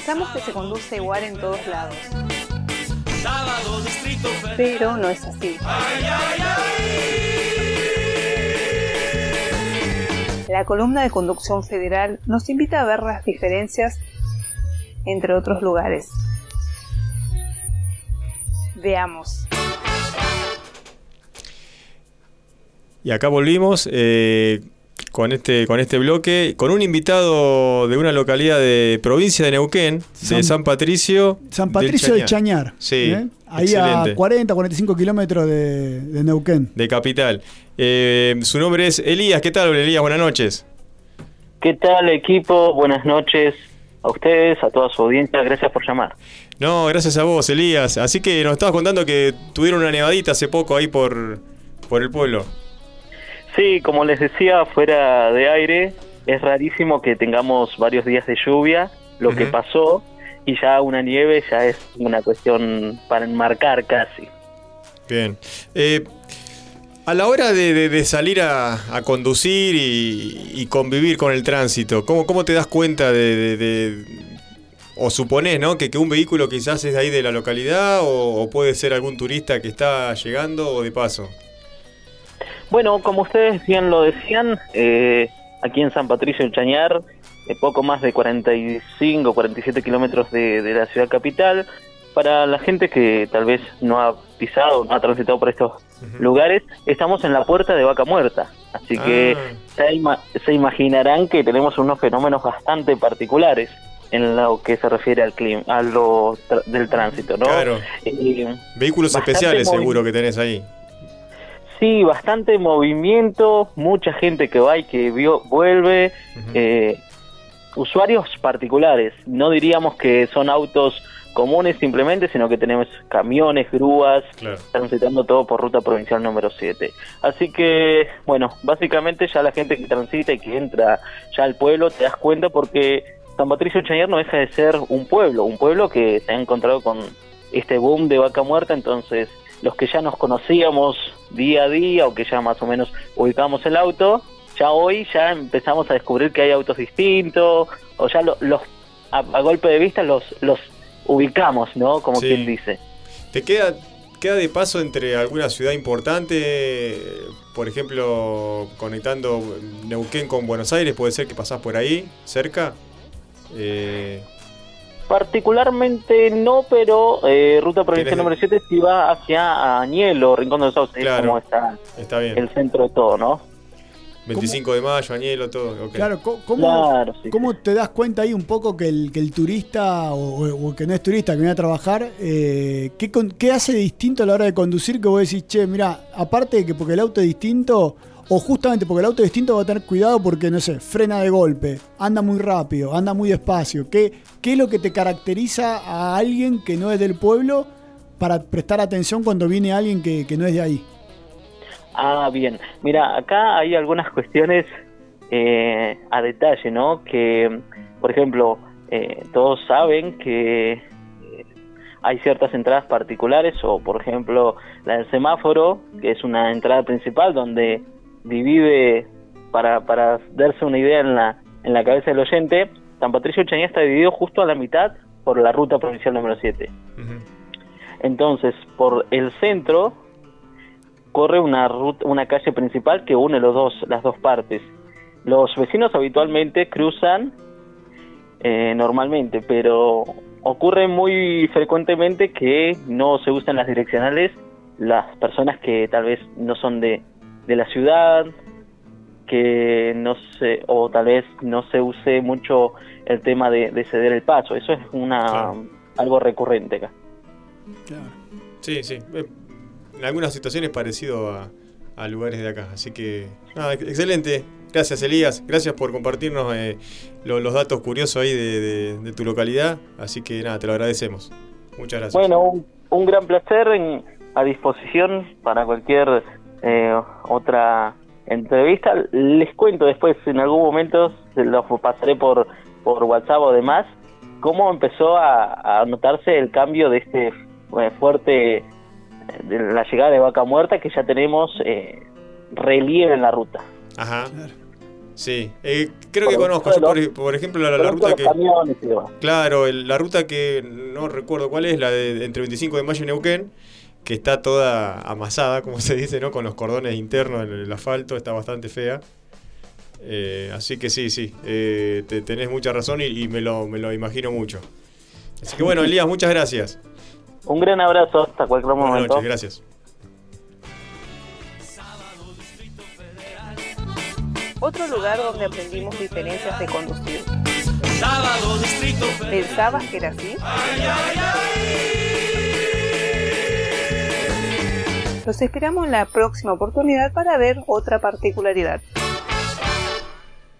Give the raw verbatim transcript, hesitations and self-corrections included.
Pensamos que se conduce igual en todos lados. Pero no es así. La columna de conducción federal nos invita a ver las diferencias entre otros lugares. Veamos. Y acá volvimos eh, con este con este bloque, con un invitado de una localidad de provincia de Neuquén, San, de San Patricio. San Patricio del Chañar. Chañar. Sí, ¿eh? Ahí excelente. A cuarenta, cuarenta y cinco kilómetros de, de Neuquén. De capital. Eh, su nombre es Elías. ¿Qué tal, Elías? Buenas noches. ¿Qué tal, equipo? Buenas noches a ustedes, a toda su audiencia. Gracias por llamar. No, gracias a vos, Elías. Así que nos estabas contando que tuvieron una nevadita hace poco ahí por, por el pueblo. Sí, como les decía, fuera de aire, es rarísimo que tengamos varios días de lluvia, lo uh-huh. que pasó, y ya una nieve ya es una cuestión para enmarcar casi. Bien. Eh, a la hora de, de, de salir a, a conducir y, y convivir con el tránsito, ¿cómo, cómo te das cuenta de, de, de o suponés, ¿no? que, que un vehículo quizás es de ahí de la localidad o, o puede ser algún turista que está llegando o de paso? Bueno, como ustedes bien lo decían, eh, aquí en San Patricio del Chañar, eh, poco más de cuarenta y cinco, cuarenta y siete kilómetros de, de la ciudad capital. Para la gente que tal vez no ha pisado, no ha transitado por estos uh-huh. lugares, estamos en la puerta de Vaca Muerta. Así ah. que se, ima- se imaginarán que tenemos unos fenómenos bastante particulares en lo que se refiere al clima, a lo tra- del tránsito, ¿no? Claro. Eh, Vehículos especiales movi- seguro que tenés ahí. Sí, bastante movimiento, mucha gente que va y que vio, vuelve, uh-huh. eh, usuarios particulares, no diríamos que son autos comunes simplemente, sino que tenemos camiones, grúas, claro. transitando todo por ruta provincial número siete. Así que, bueno, básicamente ya la gente que transita y que entra ya al pueblo, te das cuenta porque San Patricio del Chañar no deja de ser un pueblo, un pueblo que se ha encontrado con este boom de Vaca Muerta, entonces los que ya nos conocíamos día a día o que ya más o menos ubicamos el auto, ya hoy ya empezamos a descubrir que hay autos distintos o ya lo, los a, a golpe de vista los los ubicamos, ¿no? Como sí. quien dice. ¿Te queda queda de paso entre alguna ciudad importante, por ejemplo, conectando Neuquén con Buenos Aires? ¿Puede ser que pasás por ahí, cerca? Eh... Particularmente no, pero eh, ruta provincial número siete sí va hacia Añelo, Rincón de los Sauces, claro, como está, está bien. El centro de todo, ¿no? veinticinco ¿Cómo? De mayo, Añelo, todo. Okay. Claro, ¿cómo, claro sí. ¿cómo te das cuenta ahí un poco que el, que el turista o, o el que no es turista, que viene a trabajar, eh, ¿qué, ¿qué hace de distinto a la hora de conducir que vos decís, che, mirá, aparte de que porque el auto es distinto, o justamente porque el auto es distinto va a tener cuidado porque, no sé, frena de golpe, anda muy rápido, anda muy despacio? ¿Qué, qué es lo que te caracteriza a alguien que no es del pueblo para prestar atención cuando viene alguien que, que no es de ahí? Ah, bien. Mira, acá hay algunas cuestiones eh, a detalle, ¿no? Que, por ejemplo, eh, todos saben que eh, hay ciertas entradas particulares o, por ejemplo, la del semáforo, que es una entrada principal donde divide, para para darse una idea en la en la cabeza del oyente, San Patricio del Chañar está dividido justo a la mitad por la ruta provincial número siete. Uh-huh. Entonces, por el centro corre una ruta, una calle principal que une los dos las dos partes. Los vecinos habitualmente cruzan eh, normalmente, pero ocurre muy frecuentemente que no se usan las direccionales las personas que tal vez no son de de la ciudad, que no se, o tal vez no se use mucho el tema de, de ceder el paso. Eso es una claro. algo recurrente acá. Claro. Sí, sí. En algunas situaciones parecido a, a lugares de acá. Así que, nada, excelente. Gracias, Elías. Gracias por compartirnos eh, lo, los datos curiosos ahí de, de, de tu localidad. Así que, nada, te lo agradecemos. Muchas gracias. Bueno, un, un gran placer, en, a disposición para cualquier Eh, otra entrevista. Les cuento después, en algún momento se los pasaré por por WhatsApp o demás, cómo empezó a, a notarse el cambio de este eh, fuerte, de la llegada de Vaca Muerta, que ya tenemos eh, relieve en la ruta. Ajá. Sí, eh, creo que conozco. Yo, por, por ejemplo, la, la ruta que... Camiones, claro, el, la ruta que no recuerdo cuál es, la de entre veinticinco de mayo y Neuquén, que está toda amasada, como se dice, ¿no? Con los cordones internos en el asfalto, está bastante fea. Eh, así que sí, sí, eh, te, tenés mucha razón y, y me, lo, me lo imagino mucho. Así que bueno, Elías, muchas gracias. Un gran abrazo, hasta cualquier Buenas momento. noches, gracias. Otro lugar donde aprendimos diferencias de conducir. Sábado, Distrito Federal. ¿Pensabas que era así? Ay, ay, ay. Los esperamos en la próxima oportunidad para ver otra particularidad.